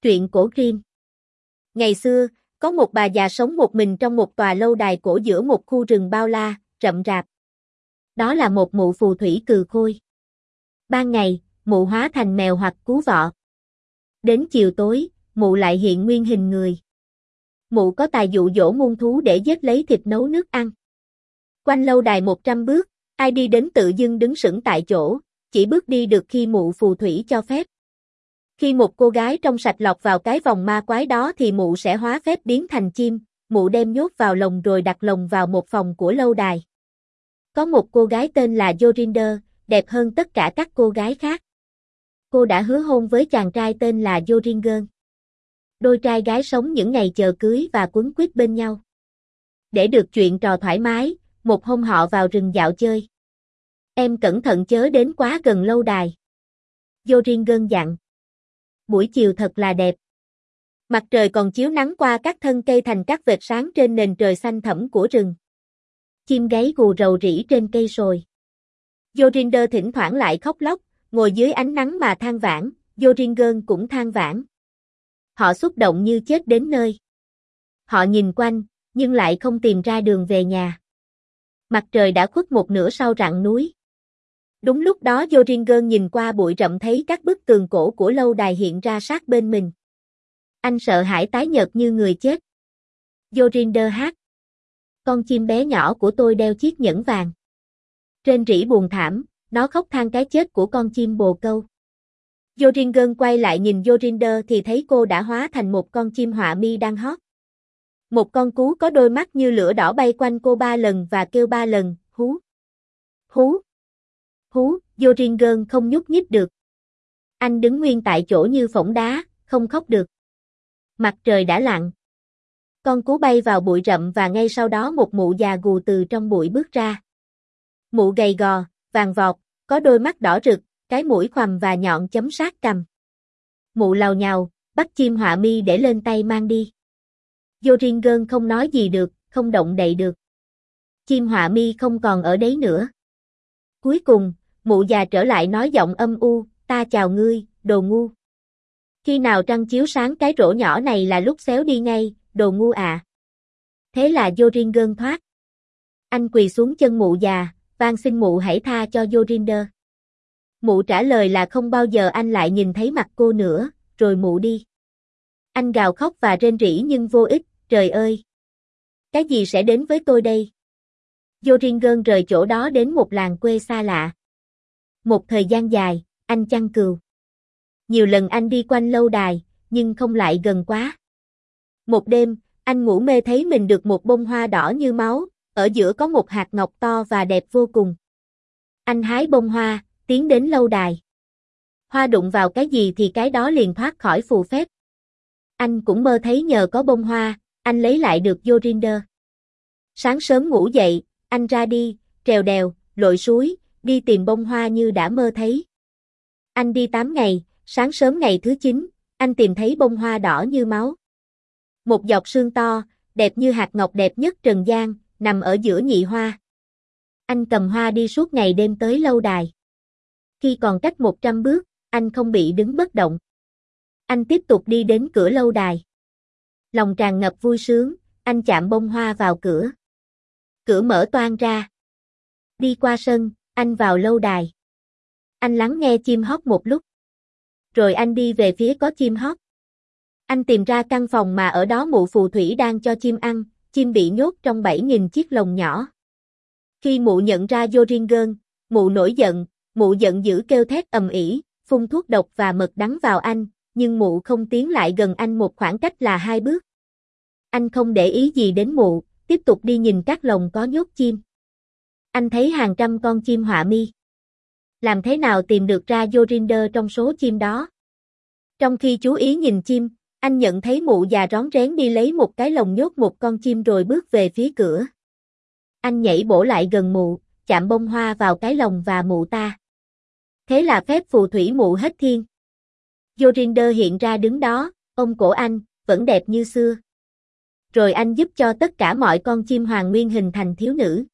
Truyện cổ Grimm. Ngày xưa, có một bà già sống một mình trong một tòa lâu đài cổ giữa một khu rừng bao la, rậm rạp. Đó là một mụ phù thủy cừ khôi. Ban ngày, mụ hóa thành mèo hoặc cú vọ. Đến chiều tối, mụ lại hiện nguyên hình người. Mụ có tài dụ dỗ muôn thú để giết lấy thịt nấu nước ăn. Quanh lâu đài 100 bước, ai đi đến tự dưng đứng sững tại chỗ, chỉ bước đi được khi mụ phù thủy cho phép. Khi một cô gái trong sạch lọt vào cái vòng ma quái đó thì mụ sẽ hóa phép biến thành chim, mụ đem nhốt vào lồng rồi đặt lồng vào một phòng của lâu đài. Có một cô gái tên là Jorindr, đẹp hơn tất cả các cô gái khác. Cô đã hứa hôn với chàng trai tên là Joringern. Đôi trai gái sống những ngày chờ cưới và quấn quýt bên nhau. Để được chuyện trò thoải mái, một hôm họ vào rừng dạo chơi. Em cẩn thận chớ đến quá gần lâu đài. Joringern dặn. Buổi chiều thật là đẹp. Mặt trời còn chiếu nắng qua các thân cây thành các vệt sáng trên nền trời xanh thẳm của rừng. Chim gáy gù rầu rĩ trên cây sồi. Jorindr thỉnh thoảng lại khóc lóc, ngồi dưới ánh nắng mà than vãn, Joringern cũng than vãn. Họ xúc động như chết đến nơi. Họ nhìn quanh, nhưng lại không tìm ra đường về nhà. Mặt trời đã khuất một nửa sau rặng núi. Đúng lúc đó Joringern nhìn qua bụi rậm thấy các bức tường cổ của lâu đài hiện ra sát bên mình. Anh sợ hãi tái nhợt như người chết. Jorindr hát. Con chim bé nhỏ của tôi đeo chiếc nhẫn vàng. Rên rỉ buồn thảm, nó khóc than cái chết của con chim bồ câu. Joringern quay lại nhìn Jorindr thì thấy cô đã hóa thành một con chim họa mi đang hót. Một con cú có đôi mắt như lửa đỏ bay quanh cô 3 lần và kêu 3 lần, hú, hú, hú. Joringern không nhúc nhích được. Anh đứng nguyên tại chỗ như phỗng đá, không khóc được. Mặt trời đã lặn. Con cú bay vào bụi rậm và ngay sau đó một mụ già gù từ trong bụi bước ra. Mụ gầy gò, vàng vọt, có đôi mắt đỏ rực, cái mũi khoằm và nhọn chấm sát cằm. Mụ làu nhàu, bắt chim họa mi để lên tay mang đi. Joringern không nói gì được, không động đậy được. Chim họa mi không còn ở đấy nữa. Cuối cùng, mụ già trở lại nói giọng âm u, ta chào ngươi, đồ ngu. Khi nào trăng chiếu sáng cái rổ nhỏ này là lúc xéo đi ngay, đồ ngu à. Thế là Joringern thoát. Anh quỳ xuống chân mụ già, van xin mụ hãy tha cho Jorindr. Mụ trả lời là không bao giờ anh lại nhìn thấy mặt cô nữa, rồi mụ đi. Anh gào khóc và rên rỉ nhưng vô ích, trời ơi! Cái gì sẽ đến với tôi đây? Joringern rời chỗ đó đến một làng quê xa lạ. Một thời gian dài, anh chăn cừu. Nhiều lần anh đi quanh lâu đài, nhưng không lại gần quá. Một đêm, anh ngủ mê thấy mình được một bông hoa đỏ như máu, ở giữa có một hạt ngọc to và đẹp vô cùng. Anh hái bông hoa, tiến đến lâu đài. Hoa đụng vào cái gì thì cái đó liền thoát khỏi phù phép. Anh cũng mơ thấy nhờ có bông hoa, anh lấy lại được Jorindr. Sáng sớm ngủ dậy, anh ra đi, trèo đèo, lội suối, đi tìm bông hoa như đã mơ thấy. Anh đi 8 ngày, sáng sớm ngày thứ 9, anh tìm thấy bông hoa đỏ như máu. Một giọt sương to, đẹp như hạt ngọc đẹp nhất trần gian, nằm ở giữa nhị hoa. Anh cầm hoa đi suốt ngày đêm tới lâu đài. Khi còn cách 100 bước, anh không bị đứng bất động. Anh tiếp tục đi đến cửa lâu đài. Lòng tràn ngập vui sướng, anh chạm bông hoa vào cửa. Cửa mở toang ra. Đi qua sân, anh vào lâu đài. Anh lắng nghe chim hót một lúc. Rồi anh đi về phía có chim hót. Anh tìm ra căn phòng mà ở đó mụ phù thủy đang cho chim ăn, chim bị nhốt trong 7.000 chiếc lồng nhỏ. Khi mụ nhận ra Joringern, mụ nổi giận, mụ giận dữ kêu thét ầm ĩ, phun thuốc độc và mật đắng vào anh, nhưng mụ không tiến lại gần anh một khoảng cách là 2 bước. Anh không để ý gì đến mụ, tiếp tục đi nhìn các lồng có nhốt chim. Anh thấy hàng trăm con chim họa mi. Làm thế nào tìm được ra Jorindr trong số chim đó? Trong khi chú ý nhìn chim, anh nhận thấy mụ già rón rén đi lấy một cái lồng nhốt một con chim rồi bước về phía cửa. Anh nhảy bổ lại gần mụ, chạm bông hoa vào cái lồng và mụ ta. Thế là phép phù thủy mụ hết thiên. Jorindr hiện ra đứng đó, ôm cổ anh, vẫn đẹp như xưa. Rồi anh giúp cho tất cả mọi con chim hoàn nguyên hình thành thiếu nữ.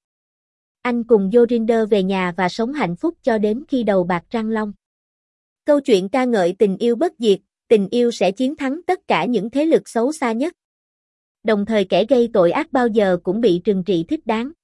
Anh cùng Jorindr về nhà và sống hạnh phúc cho đến khi đầu bạc răng long. Câu chuyện ca ngợi tình yêu bất diệt, tình yêu sẽ chiến thắng tất cả những thế lực xấu xa nhất. Đồng thời kẻ gây tội ác bao giờ cũng bị trừng trị thích đáng.